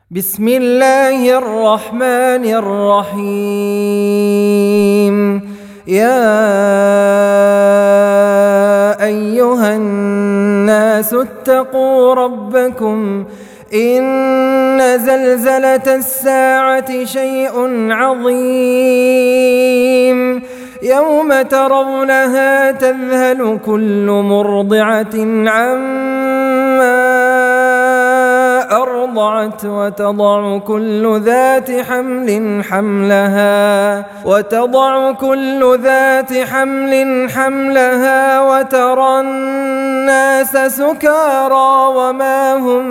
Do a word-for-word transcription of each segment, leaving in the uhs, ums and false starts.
بسم الله الرحمن الرحيم. يا أيها الناس اتقوا ربكم إن زلزلة الساعة شيء عظيم يوم ترونها تذهل كل مرضعة عما أرضعت وتضع كل ذات حمل حملها وتضع كل ذات حمل حملها وترى الناس سكارى وما هم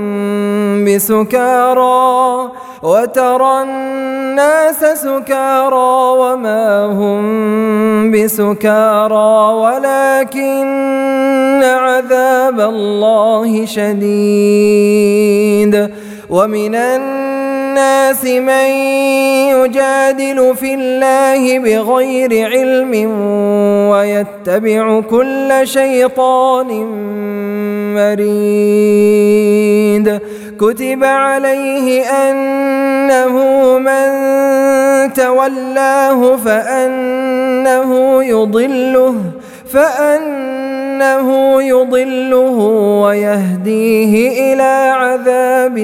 بسكارى وترى الناس سكارى وما هم بسكارى ولكن عذاب الله شديد. ومن الناس من يجادل في الله بغير علم ويتبع كل شيطان مريد. كتب عليه أنه من تولاه فأنه يضله فأنه يضله ويهديه إلى عذاب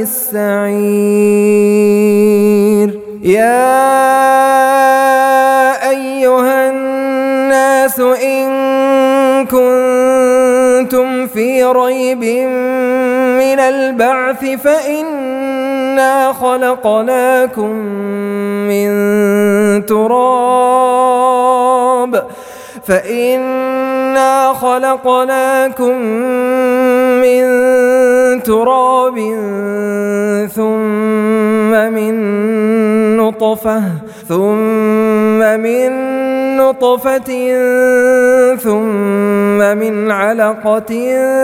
السعير. يا أيها الناس إن كنتم في ريب من البعث فإنا خلقناكم من تراب فإنا خلقناكم من تراب ثم من نطفة ثم من نطفة ثم من علقة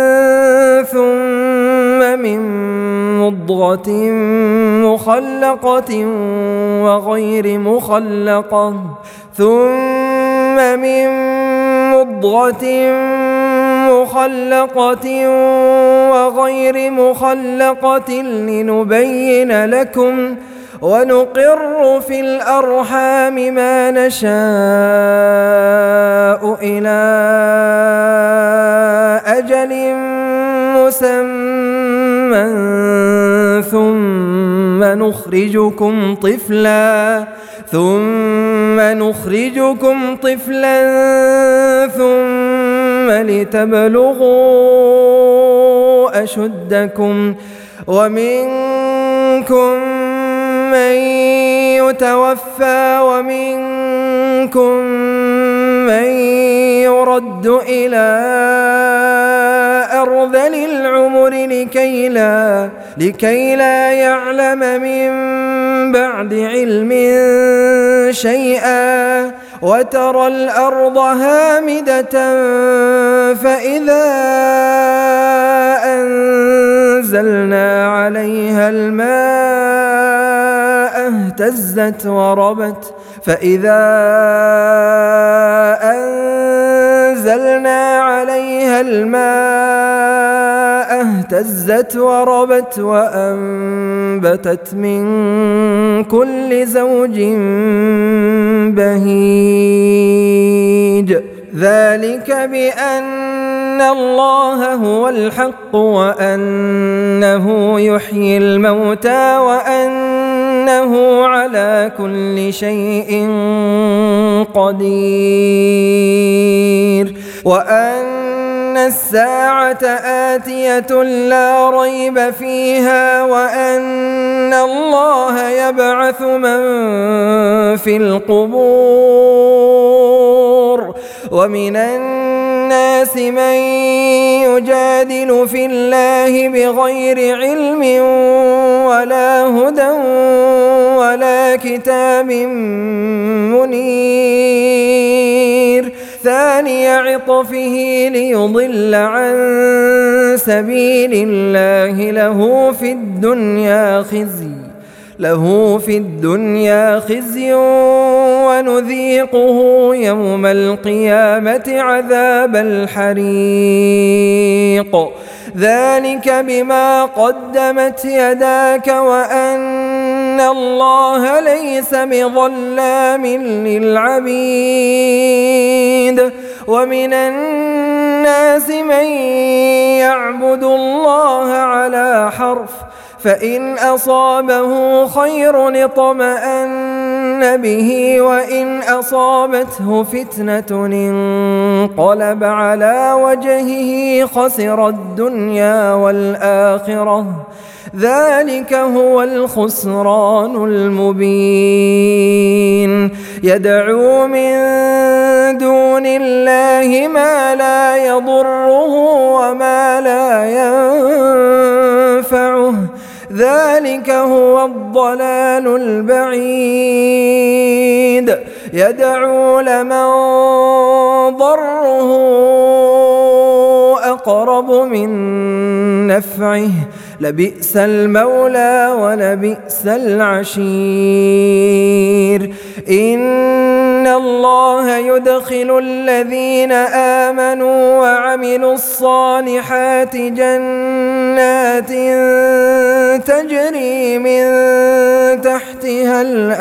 ثم من مضغة مخلقة وغير مخلقة ثم من مضغة مخلقة وغير مخلقة لنبين لكم ونقر في الأرحام ما نشاء إلى أجل مسمى ثم نخرجكم طفلا ثم نخرجكم طفلا ثم لتبلغوا أشدكم ومنكم من يتوفى ومنكم من يرد إلى أرذل العمر لكي لا, لكي لا يعلم من بعد علم شيئا. وترى الأرض هامدة فإذا أنزلنا عليها الماء اهتزت وربت فإذا أنزلنا عليها الماء اهتزت وربت وأنبتت من كل زوج بهيج. ذلك بأن الله هو الحق وأنه يحيي الموتى وأنه على كل شيء قدير وأن الساعة آتية لا ريب فيها وأن الله يبعث من في القبور. ومن الناس من يجادل في الله بغير علم ولا هدى ولا كتاب منير. ثاني عطفه ليضل عن سبيل الله له في الدنيا خزي له في الدنيا خزي ونذيقه يوم القيامة عذاب الحريق ذلك بما قدمت يداك وأن الله ليس بظلام للعبيد ومن الناس من يعبد الله على حرف فإن أصابه خير اطمأن به وإن أصابته فتنة انقلب على وجهه خسر الدنيا والآخرة ذلك هو الخسران المبين يدعو من دون الله ما لا يضره وما لا ينفعه ذلك هو الضلال البعيد يدعو لمن ضره أقرب من نفعه لبئس المولى ولبئس العشير إن الله يدخل الذين آمنوا وعملوا الصالحات جنات تجري من تحتها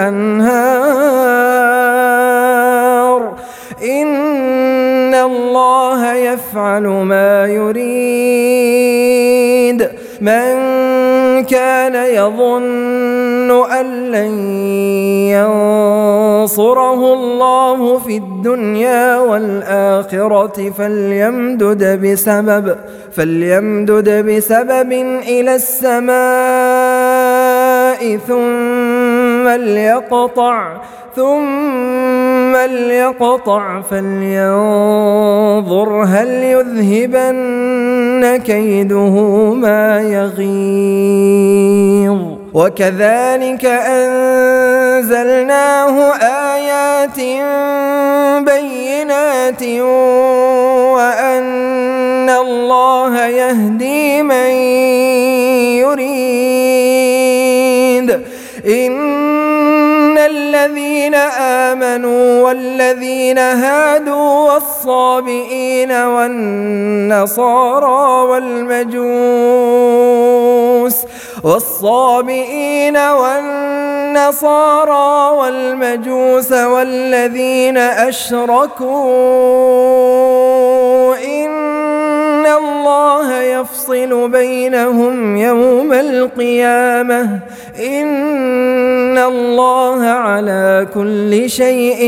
الأنهار إن الله يفعل ما يريد من كان يظن أن لن ينصره الله في الدنيا والآخرة فليمدد بسبب فليمدد بسبب إلى السماء ثم ليقطع ثم ليقطع فلينظر هل يذهبن كيده ما يغيظ وكذلك أنزلناه آيات بينات وأن الله يهدي من يريد إن الذين آمنوا والذين هادوا والصابئين والنصارى والمجوس والصابئين والنصارى والمجوس والذين أشركوا إن الله يفصل بينهم يوم القيامة إن الله على كل شيء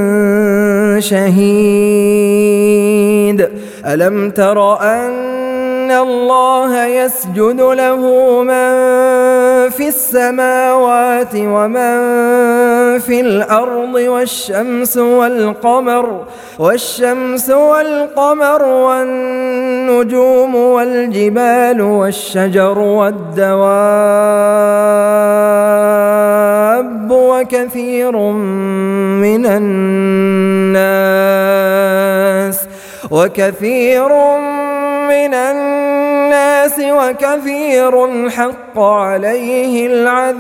شهيد ألم تر أن الله يسجد له من في السماوات ومن في الأرض والشمس والقمر والشمس والقمر والنجوم والجبال والشجر والدواب وكثير من الناس وكثير من الناس وكثير حق عليه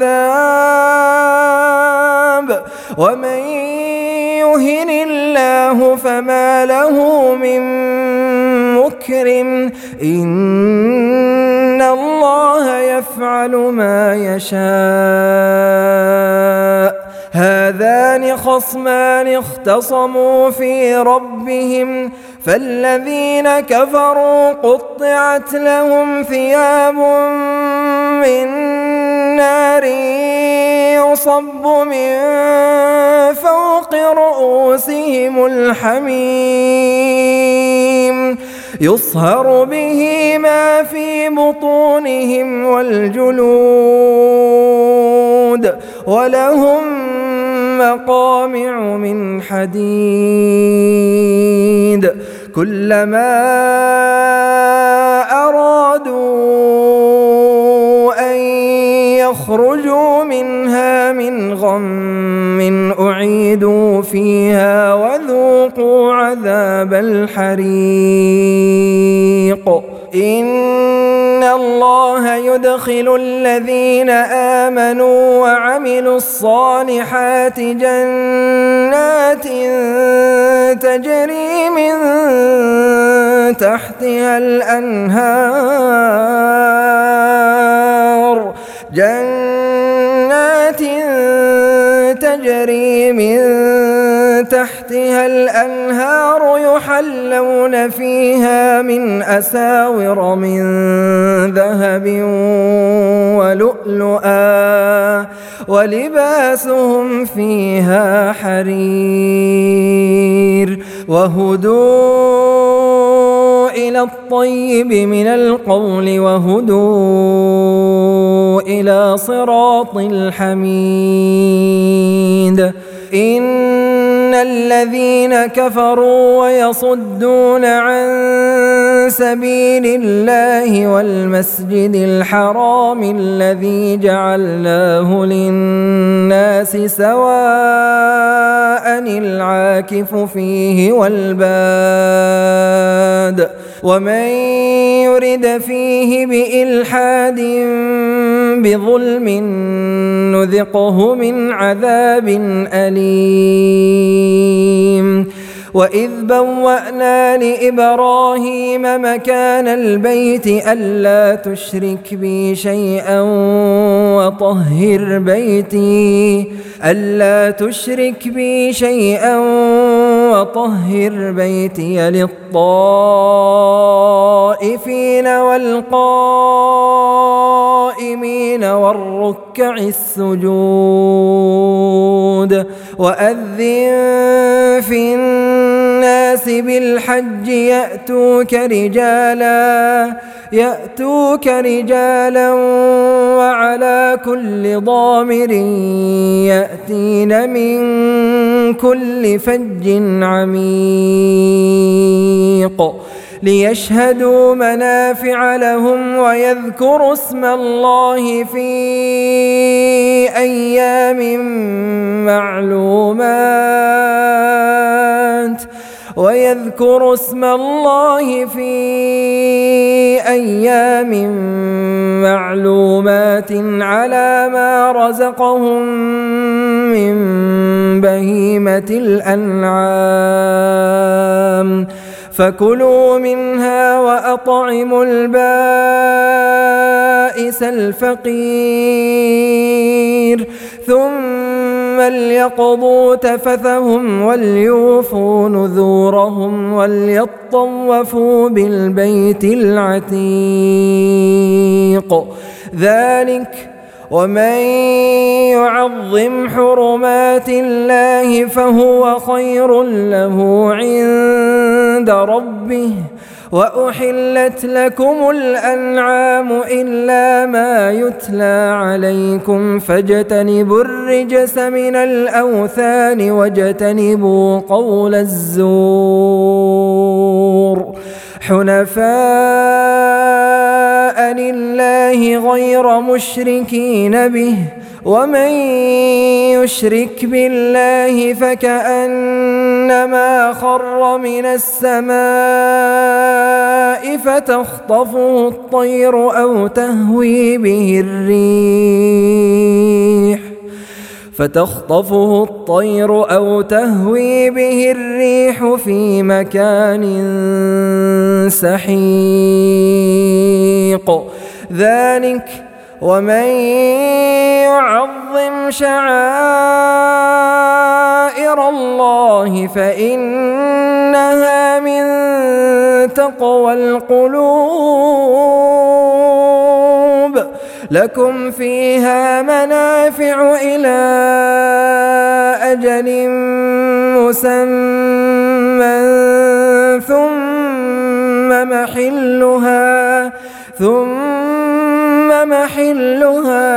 العذاب ومن يهن الله فما له من مكرم إن الله يفعل ما يشاء هذان خصمان اختصموا في ربهم فالذين كفروا قطعت لهم ثياب من نار يصب من فوق رؤوسهم الحميم يصهر به ما في بطونهم والجلود ولهم مقامع من حديد كلما أرادوا أن يخرجوا منها من غم أعيدوا فيها وذوقوا عذاب الحريق إن الله يدخل الذين آمنوا وعملوا الصالحات جنات تجري من تحتها الأنهار جنات تجري من تحتها الأنهار يحلون فيها من أساور من ذهب ولؤلؤا ولباسهم فيها حرير وهدوا إلى الطيب من القول وهدوا إلى صراط الحميد إن الذين كفروا ويصدون عن سبيل الله والمسجد الحرام الذي جعلناه للناس سواء العاكف فيه والباد ومن يرد فيه بإلحاد بظلم نذقه من عذاب أليم وإذ بوأنا لإبراهيم مكان البيت ألا تشرك بي شيئا وطهر بيتي ألا تشرك بي شيئا وطهر بيتي للطائفين والقائمين والركع السجود وأذن في الناس بالحج يأتوك رجالا يأتوك رجالا وعلى كل ضامر يأتين من كل فج عميق ليشهدوا منافع لهم ويذكروا اسم الله في أيام معلومات ويذكروا اسم الله في أيام معلومات على ما رزقهم من بهيمة الأنعام فكلوا منها وأطعموا البائس الفقير ثم ليقضوا تفثهم وليوفوا نذورهم وليطوفوا بالبيت العتيق ذلك ومن يعظم حرمات الله فهو خير له عند ربه وأحلت لكم الأنعام إلا ما يتلى عليكم فاجتنبوا الرجس من الأوثان واجتنبوا قول الزور حنفاء لله غير مشركين به ومن يشرك بالله فكأنما خر من السماء فتخطفه الطير أو تهوي به الريح فتخطفه الطير أو تهوي به الريح في مكان سحيق ذلك ومن يعظم شعائر الله فإنها من تقوى القلوب لكم فيها منافع إلى أجل مسمى ثم محلها ثم محلها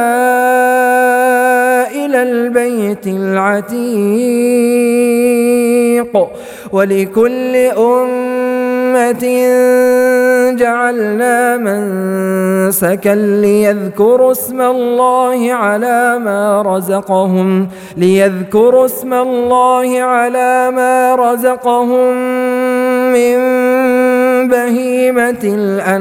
إلى البيت العتيق ولكل أمة جعلنا منسكا ليذكروا اسم الله على ما رزقهم ليذكروا اسم الله على ما رزقهم من بهيمة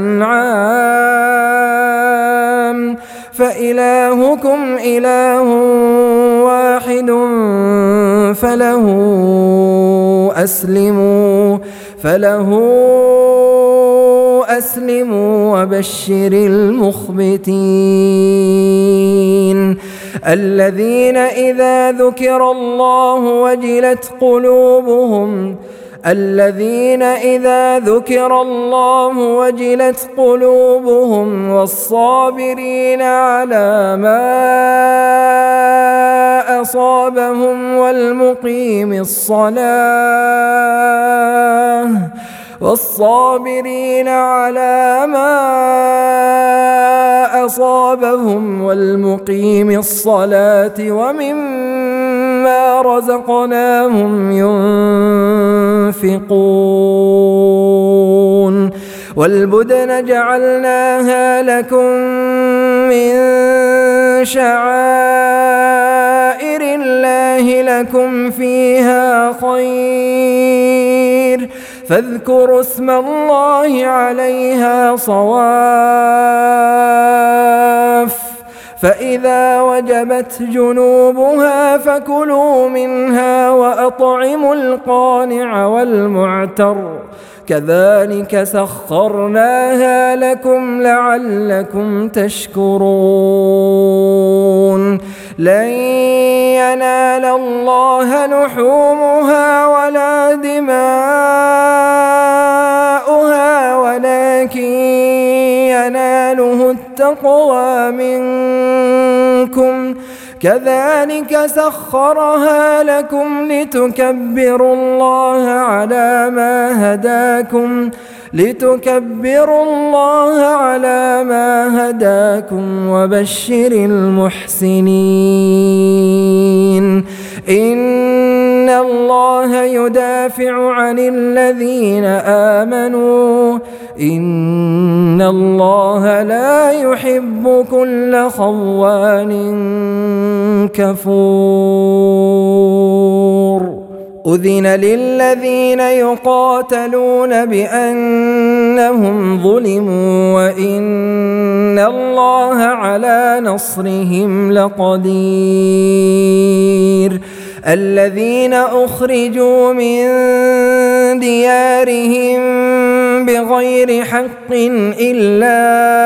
الأنعام فإلهكم إله واحد فله أسلموا فله أسلموا وبشر المخبتين الذين إذا ذكر الله وجلت قلوبهم الذين إذا ذكر الله وجلت قلوبهم والصابرين على ما أصابهم والمقيم الصلاة والصابرين على ما أصابهم والمقيم الصلاة ومما رزقناهم ينفقون والبدن جعلناها لكم من شعائر الله لكم فيها خير فاذكروا اسم الله عليها صواف فإذا وجبت جنوبها فكلوا منها وأطعموا القانع والمعتر كذلك سخرناها لكم لعلكم تشكرون لن ينال الله لحومها ولا دماؤها ولكن يناله التقوى منكم كذلك سخرها لكم لتكبروا الله على ما هداكم لتكبروا الله على ما هداكم وبشر المحسنين إن الله يدافع عن الذين آمنوا إن الله لا يحب كل خوان كفور أذن للذين يقاتلون بأنهم ظلموا وإن الله على نصرهم لقدير الذين أخرجوا من ديارهم بغير حق إلا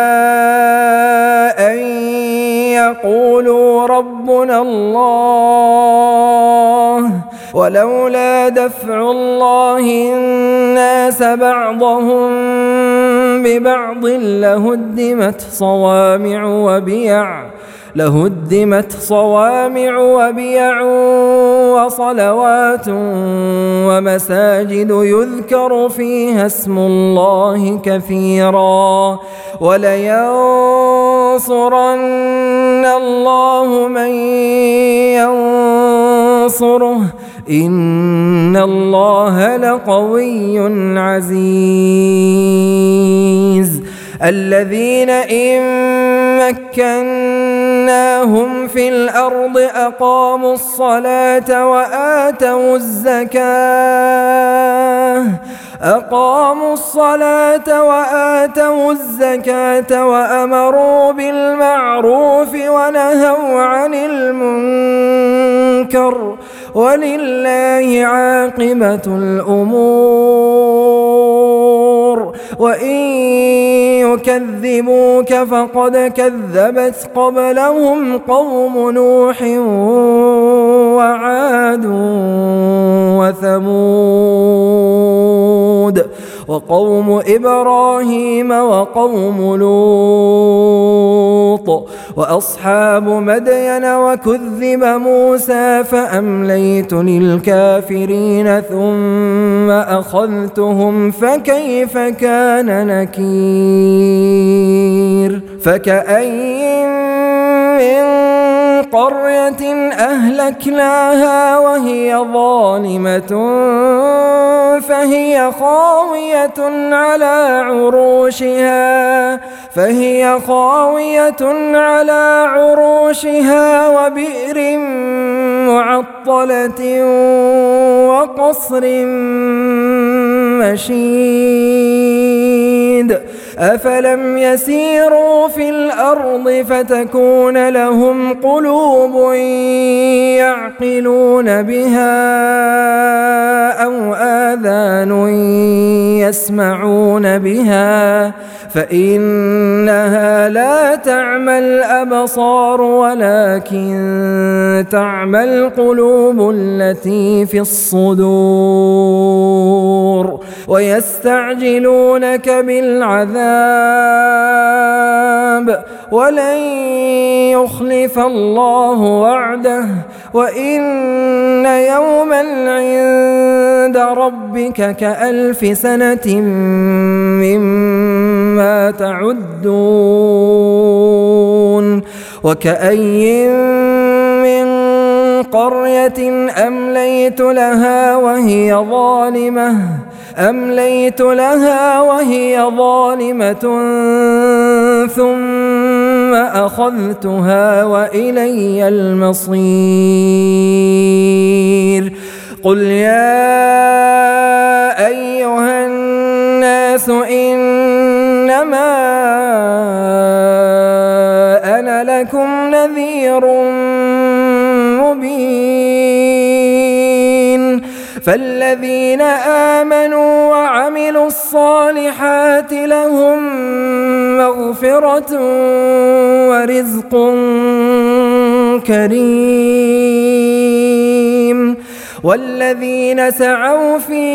أن يقولوا ربنا الله ولولا دفع الله الناس بعضهم ببعض لهدمت صوامع وبيع لهدمت صوامع وبيع وصلوات ومساجد يذكر فيها اسم الله كثيرا ولينصرن الله من ينصره إن الله لقوي عزيز الذين إن مكناهم في الأرض أقاموا الصلاة وآتوا الزكاة أقاموا الصلاة وآتوا الزكاة وأمروا بالمعروف ونهوا عن المنكر ولله عاقبة الأمور وإن يكذبوك فقد كذبت قبلهم قوم نوح وعاد وثمود وقوم إبراهيم وقوم لوط وأصحاب مدين وكذب موسى فأمليت للكافرين ثم أخذتهم فكيف كان نكير فكأين من قرية أهلكناها وهي ظالمة فهي خاوية على عروشها فهي خاوية على عروشها وبئر معطلة وقصر مشيد أفلم يسيروا في الأرض فتكون لهم قلوب يعقلون بها أو آذان يسمعون بها فإنها لا تعمى الأبصار ولكن تعمى القلوب التي في الصدور ويستعجلونك بالعذاب ولن يخلف الله وعده وإن يوما عند ربك كألف سنة مما تعدون وكأي من قرية أمليت لها وهي ظالمة أمليت لها وهي ظالمة ثم أخذتها وإلي المصير قل يا أيها الناس إنما أنا لكم نذير مبين فالذين آمنوا وعملوا الصالحات لهم مغفرة ورزق كريم والذين سعوا في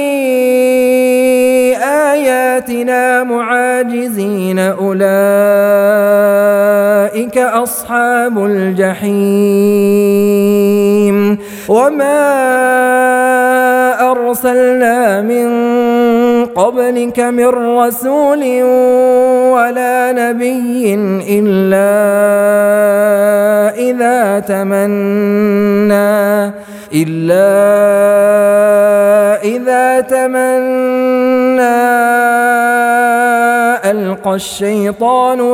آياتنا معاجزين أولئك أصحاب الجحيم وما أرسلنا من قبلك من رسول ولا نبي إلا إذا تمنى إلا إذا تمنى ألقى الشيطان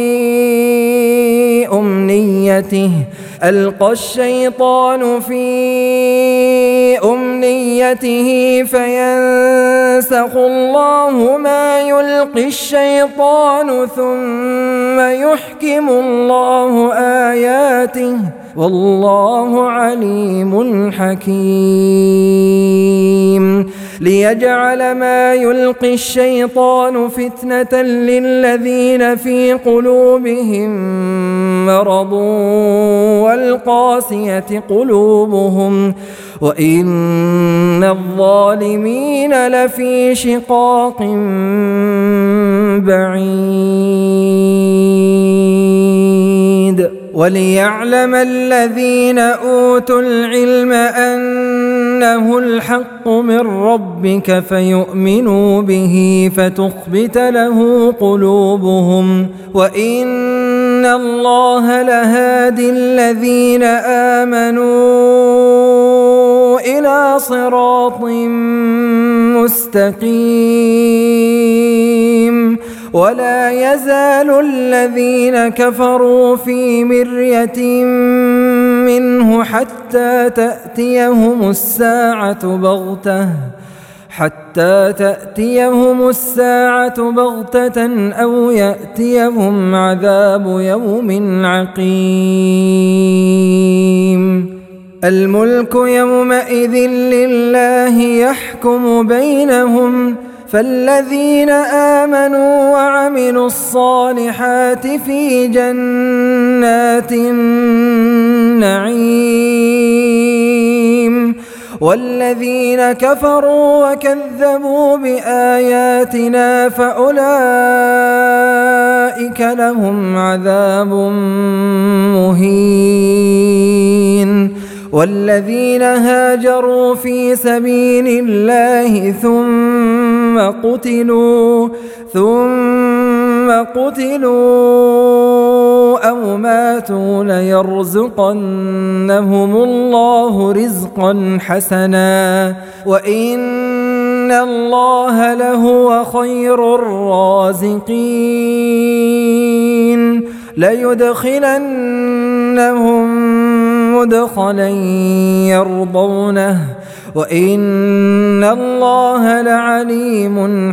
في أمنيته ألقى الشيطان في أمنيته فينسخ الله ما يلقي الشيطان ثم يحكم الله آياته والله عليم حكيم ليجعل ما يلقي الشيطان فتنة للذين في قلوبهم مرض والقاسية قلوبهم وإن الظالمين لفي شقاق بعيد وليعلم الذين أوتوا العلم أنه الحق من ربك فيؤمنوا به فتخبت له قلوبهم وإن الله لهادي الذين آمنوا إلى صراط مستقيم ولا يزال الذين كفروا في مرية منه حتى تأتيهم الساعة بغتة حتى تأتيهم الساعة بغتة أو يأتيهم عذاب يوم عقيم الملك يومئذ لله يحكم بينهم فالذين آمنوا وعملوا الصالحات في جنات النعيم والذين كفروا وكذبوا بآياتنا فأولئك لهم عذاب مهين والذين هاجروا في سبيل الله ثم قتلوا ثم ثم قتلوا أو ماتوا ليرزقنهم الله رزقا حسنا وإن الله لهو خير الرازقين ليدخلنهم مدخلا يرضونه وإن الله لعليم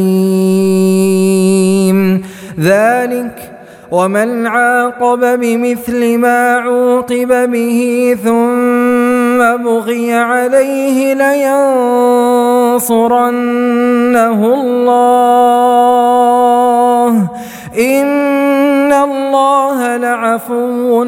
حليم ذلك ومن عاقب بمثل ما عوقب به ثم بغي عليه لينصرنه الله إن الله لعفو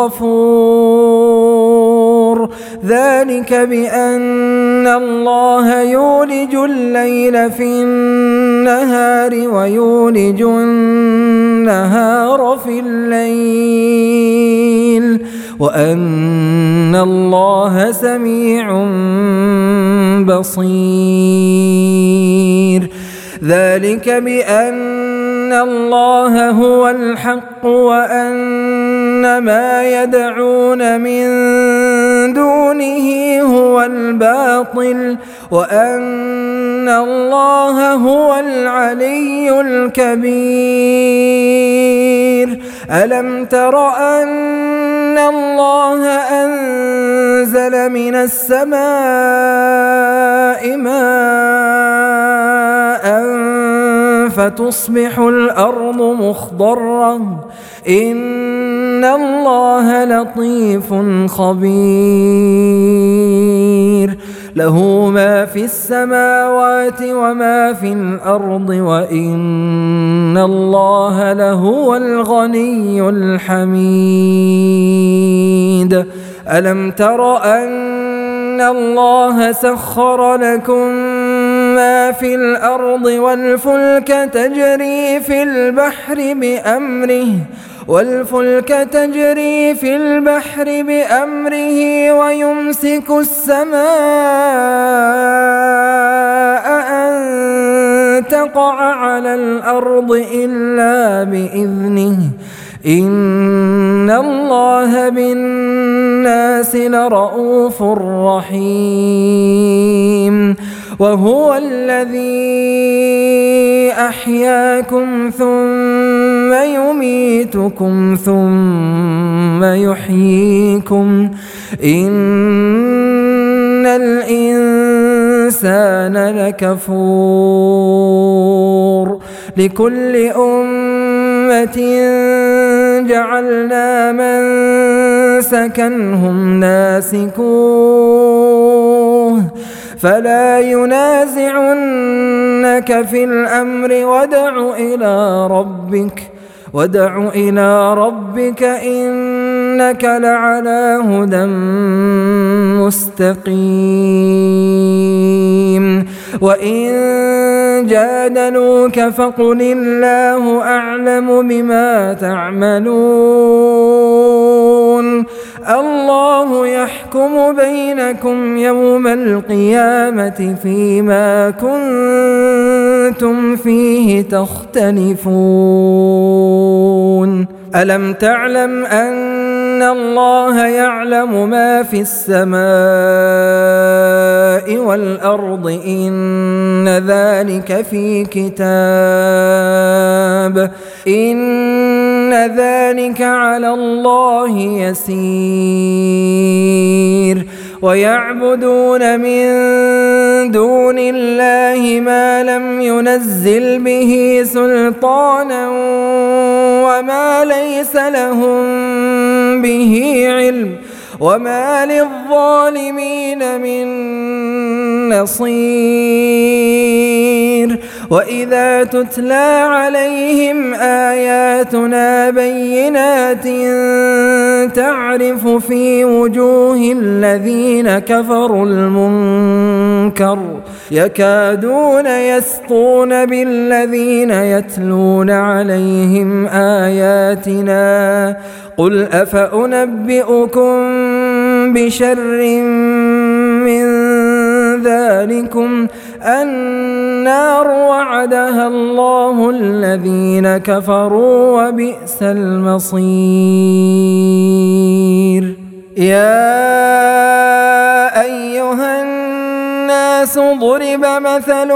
غفور ذلك بأن الله يولج الليل في النهار ويولج النهار في الليل وأن الله سميع بصير ذلك بأن الله هو الحق وأن ما يدعون من دونه هو الباطل وأن الله هو العلي الكبير ألم تر أن الله أنزل من السماء ماء فتصبح الأرض مخضرة إن الله لطيف خبير له ما في السماوات وما في الأرض وإن الله لهو الغني الحميد ألم تر أن الله سخر لكم ما في الأرض والفلك تجري في البحر بأمره والفلك تجري في البحر بأمره ويمسك السماء أن تقع على الأرض إلا بإذنه إن الله بالناس لرؤوف رحيم وهو الذي أحياكم ثم يميتكم ثم يحييكم إن الإنسان لكفور لكل أمة جعلنا منسكا هم ناسكوه فلا ينازعنك في الأمر وادع إلى ربك وادع إلى ربك إنك لعلى هدى مستقيم وإن جادلوك فقل الله أعلم بما تعملون الله يحكم بينكم يوم القيامة فيما كنتم فيه تختلفون ألم تعلم أن الله يعلم ما في السماء والأرض إن ذلك في كتاب إن ذلك على الله يسير ويعبدون من دون الله ما لم ينزل به سلطانا وما ليس لهم به علم وما للظالمين من نصير وإذا تتلى عليهم آياتنا بينات تعرف في وجوه الذين كفروا المنكر يكادون يسطون بالذين يتلون عليهم آياتنا قل أفأنبئكم بشر من ذلكم أن النار وعدها الله الذين كفروا وبئس المصير. يا أيها الناس ضرب مثل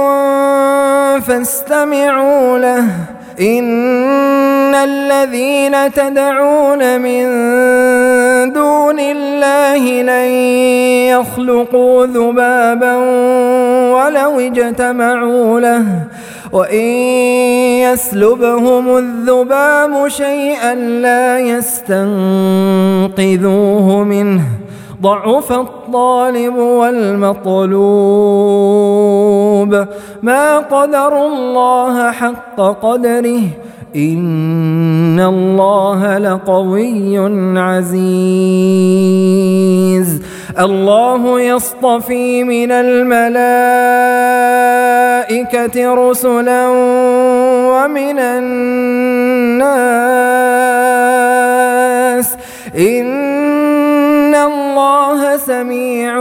فاستمعوا له إن الذين تدعون من دون الله لن يخلقوا ذبابا ولو اجتمعوا له وإن يسلبهم الذباب شيئا لا يستنقذوه منه ضعف الطالب والمطلوب ما قدروا الله حق قدره إن الله لقوي عزيز. الله يصطفي من الملائكة رسلا ومن الناس إن الله سميع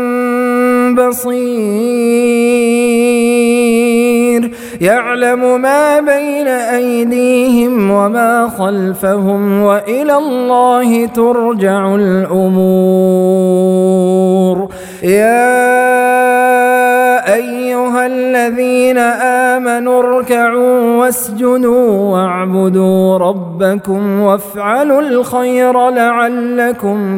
بصير. يعلم ما بين أيديهم وما خلفهم وإلى الله ترجع الأمور. يا أيها الذين آمنوا اركعوا واسجدوا واعبدوا ربكم وافعلوا الخير لعلكم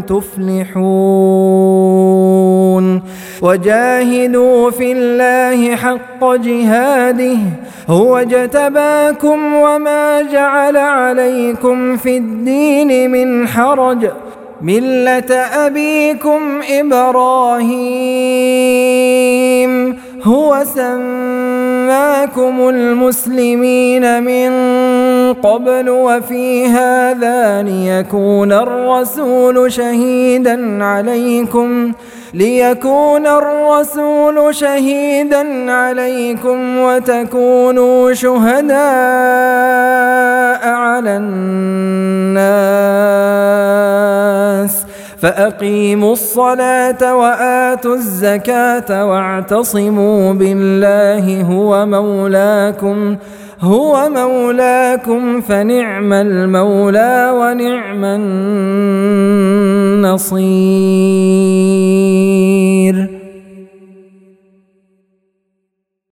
تفلحون. وجاهدوا في الله حق جهاده هو اجتباكم وما جعل عليكم في الدين من حرج ملة أبيكم إبراهيم هو سماكم المسلمين من قبل وفي هذا ليكون الرسول شهيدا عليكم ليكون الرسول شهيدا عليكم وتكونوا شهداء على الناس فأقيموا الصلاة وآتوا الزكاة واعتصموا بالله هو مولاكم هو مولاكم فنعم المولى ونعم النصير.